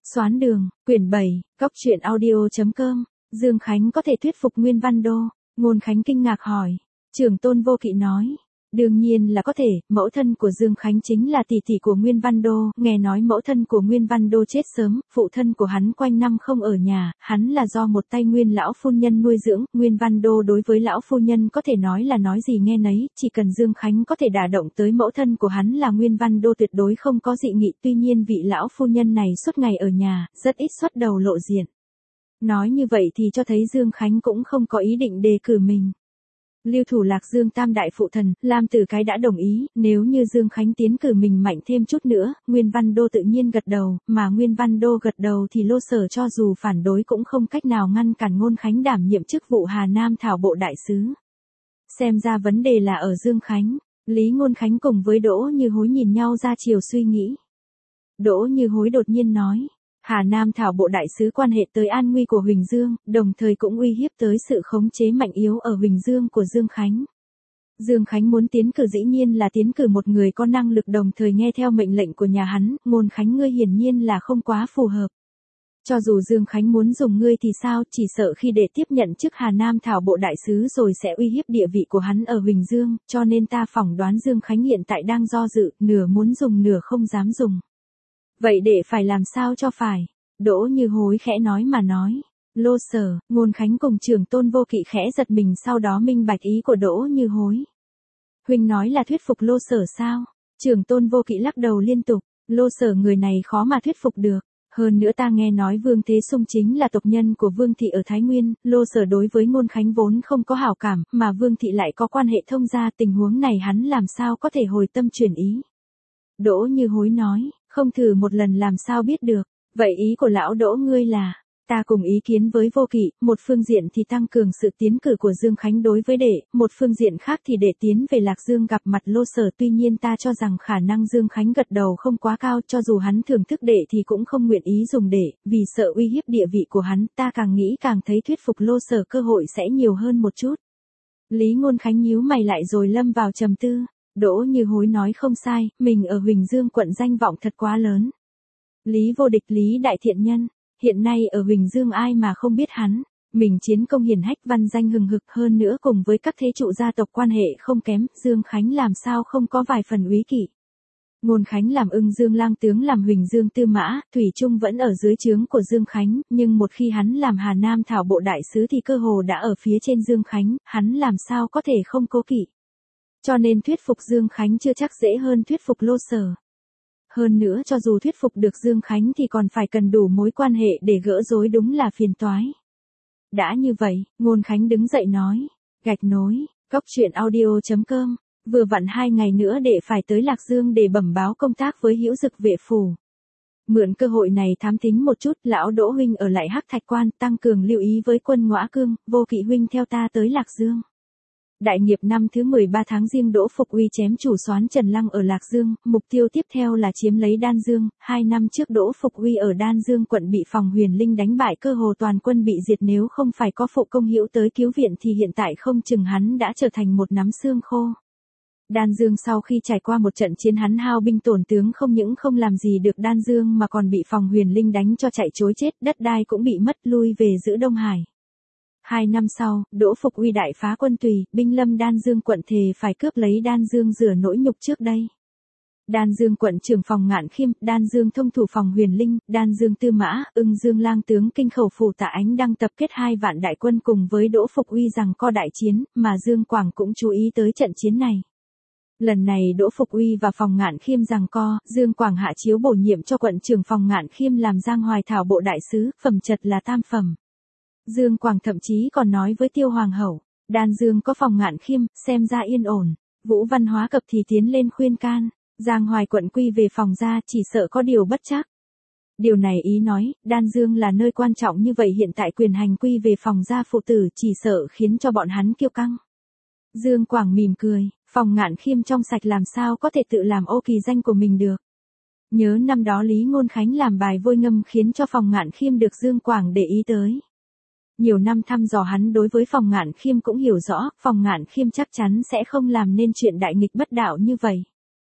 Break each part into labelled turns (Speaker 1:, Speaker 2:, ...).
Speaker 1: Xoán đường, quyển 7, Cóc truyện audio.com, Dương Khánh có thể thuyết phục Nguyên Văn Đô, Ngôn Khánh kinh ngạc hỏi. Trưởng tôn Vô Kỵ nói, đương nhiên là có thể, mẫu thân của Dương Khánh chính là tỷ tỷ của Nguyên Văn Đô, nghe nói mẫu thân của Nguyên Văn Đô chết sớm, phụ thân của hắn quanh năm không ở nhà, hắn là do một tay Nguyên lão phu nhân nuôi dưỡng, Nguyên Văn Đô đối với lão phu nhân có thể nói là nói gì nghe nấy, chỉ cần Dương Khánh có thể đả động tới mẫu thân của hắn là Nguyên Văn Đô tuyệt đối không có dị nghị, tuy nhiên vị lão phu nhân này suốt ngày ở nhà, rất ít xuất đầu lộ diện. Nói như vậy thì cho thấy Dương Khánh cũng không có ý định đề cử mình. Lưu thủ Lạc Dương tam đại phụ thần, Lam Tử Cái đã đồng ý, nếu như Dương Khánh tiến cử mình mạnh thêm chút nữa, Nguyên Văn Đô tự nhiên gật đầu, mà Nguyên Văn Đô gật đầu thì Lô Sở cho dù phản đối cũng không cách nào ngăn cản Ngôn Khánh đảm nhiệm chức vụ Hà Nam Thảo Bộ Đại Sứ. Xem ra vấn đề là ở Dương Khánh, Lý Ngôn Khánh cùng với Đỗ Như Hối nhìn nhau ra chiều suy nghĩ. Đỗ Như Hối đột nhiên nói. Hà Nam Thảo Bộ Đại Sứ quan hệ tới an nguy của Huỳnh Dương, đồng thời cũng uy hiếp tới sự khống chế mạnh yếu ở Huỳnh Dương của Dương Khánh. Dương Khánh muốn tiến cử dĩ nhiên là tiến cử một người có năng lực đồng thời nghe theo mệnh lệnh của nhà hắn, Ngôn Khánh ngươi hiển nhiên là không quá phù hợp. Cho dù Dương Khánh muốn dùng ngươi thì sao, chỉ sợ khi để tiếp nhận chức Hà Nam Thảo Bộ Đại Sứ rồi sẽ uy hiếp địa vị của hắn ở Huỳnh Dương, cho nên ta phỏng đoán Dương Khánh hiện tại đang do dự, nửa muốn dùng nửa không dám dùng. Vậy để phải làm sao cho phải? Đỗ Như Hối khẽ nói mà nói. Lô Sở, Ngôn Khánh cùng trưởng tôn Vô Kỵ khẽ giật mình sau đó minh bạch ý của Đỗ Như Hối. Huynh nói là thuyết phục Lô Sở sao? Trưởng tôn Vô Kỵ lắc đầu liên tục. Lô Sở người này khó mà thuyết phục được. Hơn nữa ta nghe nói Vương Thế Sung chính là tộc nhân của Vương Thị ở Thái Nguyên, Lô Sở đối với Ngôn Khánh vốn không có hảo cảm, mà Vương Thị lại có quan hệ thông gia, tình huống này hắn làm sao có thể hồi tâm chuyển ý. Đỗ Như Hối nói, không thử một lần làm sao biết được, vậy ý của lão Đỗ ngươi là, ta cùng ý kiến với Vô Kỵ, một phương diện thì tăng cường sự tiến cử của Dương Khánh đối với đệ, một phương diện khác thì để tiến về Lạc Dương gặp mặt Lô Sở, tuy nhiên ta cho rằng khả năng Dương Khánh gật đầu không quá cao, cho dù hắn thưởng thức đệ thì cũng không nguyện ý dùng đệ, vì sợ uy hiếp địa vị của hắn, ta càng nghĩ càng thấy thuyết phục Lô Sở cơ hội sẽ nhiều hơn một chút. Lý Ngôn Khánh nhíu mày lại rồi lâm vào trầm tư. Đỗ Như Hối nói không sai, mình ở Huỳnh Dương quận danh vọng thật quá lớn. Lý Vô Địch Lý Đại Thiện Nhân, hiện nay ở Huỳnh Dương ai mà không biết hắn, mình chiến công hiển hách văn danh hừng hực hơn nữa cùng với các thế trụ gia tộc quan hệ không kém, Dương Khánh làm sao không có vài phần úy kỵ. Ngôn Khánh làm Ưng Dương lang tướng làm Huỳnh Dương tư mã, thủy chung vẫn ở dưới trướng của Dương Khánh, nhưng một khi hắn làm Hà Nam Thảo Bộ Đại Sứ thì cơ hồ đã ở phía trên Dương Khánh, hắn làm sao có thể không cố kỵ. Cho nên thuyết phục Dương Khánh chưa chắc dễ hơn thuyết phục Lô Sở. Hơn nữa cho dù thuyết phục được Dương Khánh thì còn phải cần đủ mối quan hệ để gỡ rối đúng là phiền toái. Đã như vậy, Ngôn Khánh đứng dậy nói, gạch nối, Cóc truyện audio.com, vừa vặn 2 ngày nữa để phải tới Lạc Dương để bẩm báo công tác với Hữu Dực Vệ phủ. Mượn cơ hội này thám thính một chút, lão Đỗ huynh ở lại Hắc Thạch Quan, tăng cường lưu ý với quân Ngõa Cương, Vô Kỵ huynh theo ta tới Lạc Dương. Đại nghiệp năm thứ 13 tháng Giêng Đỗ Phục Uy chém chủ soán Trần Lăng ở Lạc Dương, mục tiêu tiếp theo là chiếm lấy Đan Dương, 2 năm trước Đỗ Phục Uy ở Đan Dương quận bị Phòng Huyền Linh đánh bại cơ hồ toàn quân bị diệt, nếu không phải có Phụ Công Hữu tới cứu viện thì hiện tại không chừng hắn đã trở thành một nắm xương khô. Đan Dương sau khi trải qua một trận chiến hắn hao binh tổn tướng, không những không làm gì được Đan Dương mà còn bị Phòng Huyền Linh đánh cho chạy trối chết, đất đai cũng bị mất, lui về giữ Đông Hải. 2 năm sau, Đỗ Phục Uy đại phá quân Tùy, binh lâm Đan Dương quận thề phải cướp lấy Đan Dương rửa nỗi nhục trước đây. Đan Dương quận trưởng Phòng Ngạn Khiêm, Đan Dương thông thủ Phòng Huyền Linh, Đan Dương tư mã, Ưng Dương lang tướng kinh khẩu phủ Tạ Ánh đang tập kết 2 vạn đại quân cùng với Đỗ Phục Uy rằng co đại chiến, mà Dương Quảng cũng chú ý tới trận chiến này. Lần này Đỗ Phục Uy và Phòng Ngạn Khiêm giằng co, Dương Quảng hạ chiếu bổ nhiệm cho quận trưởng Phòng Ngạn Khiêm làm Giang Hoài Thảo Bộ Đại Sứ, phẩm chất là tam phẩm. Dương Quảng thậm chí còn nói với Tiêu Hoàng hậu, Đan Dương có Phòng Ngạn Khiêm, xem ra yên ổn. Vũ Văn Hóa Cập thì tiến lên khuyên can, Giang Hoài quận quy về phòng ra chỉ sợ có điều bất trắc. Điều này ý nói, Đan Dương là nơi quan trọng như vậy hiện tại quyền hành quy về phòng gia phụ tử chỉ sợ khiến cho bọn hắn kiêu căng. Dương Quảng mỉm cười, Phòng Ngạn Khiêm trong sạch làm sao có thể tự làm ô kỳ danh của mình được. Nhớ năm đó Lý Ngôn Khánh làm bài vôi ngâm khiến cho Phòng Ngạn Khiêm được Dương Quảng để ý tới. Nhiều năm thăm dò hắn đối với Phòng Ngạn Khiêm cũng hiểu rõ, Phòng Ngạn Khiêm chắc chắn sẽ không làm nên chuyện đại nghịch bất đạo như vậy.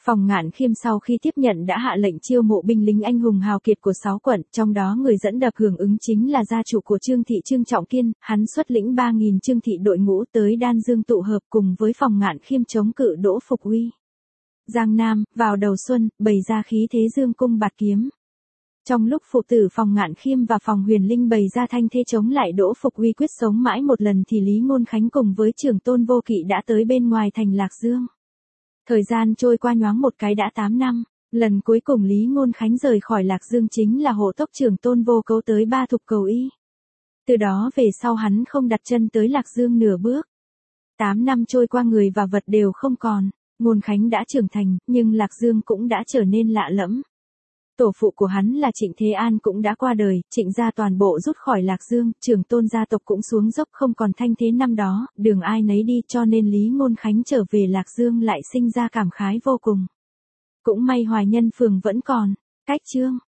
Speaker 1: Phòng Ngạn Khiêm sau khi tiếp nhận đã hạ lệnh chiêu mộ binh lính anh hùng hào kiệt của 6 quận, trong đó người dẫn đập hưởng ứng chính là gia chủ của Trương thị Trương Trọng Kiên, hắn xuất lĩnh 3.000 Trương thị đội ngũ tới Đan Dương tụ hợp cùng với Phòng Ngạn Khiêm chống cự Đỗ Phục Uy. Giang Nam, vào đầu xuân, bày ra khí thế dương cung bạt kiếm. Trong lúc phụ tử Phòng Ngạn Khiêm và Phòng Huyền Linh bày ra thanh thế chống lại Đỗ Phục Uy quyết sống mãi một lần thì Lý Ngôn Khánh cùng với Trưởng Tôn Vô Kỵ đã tới bên ngoài thành Lạc Dương. Thời gian trôi qua nhoáng một cái đã 8 năm, lần cuối cùng Lý Ngôn Khánh rời khỏi Lạc Dương chính là hộ tốc Trưởng Tôn Vô Cấu tới Ba Thục cầu y. Từ đó về sau hắn không đặt chân tới Lạc Dương nửa bước. 8 năm trôi qua người và vật đều không còn, Ngôn Khánh đã trưởng thành, nhưng Lạc Dương cũng đã trở nên lạ lẫm. Tổ phụ của hắn là Trịnh Thế An cũng đã qua đời, Trịnh gia toàn bộ rút khỏi Lạc Dương, Trưởng Tôn gia tộc cũng xuống dốc không còn thanh thế năm đó, đường ai nấy đi, cho nên Lý Ngôn Khánh trở về Lạc Dương lại sinh ra cảm khái vô cùng. Cũng may Hoài Nhân Phường vẫn còn, cách chương.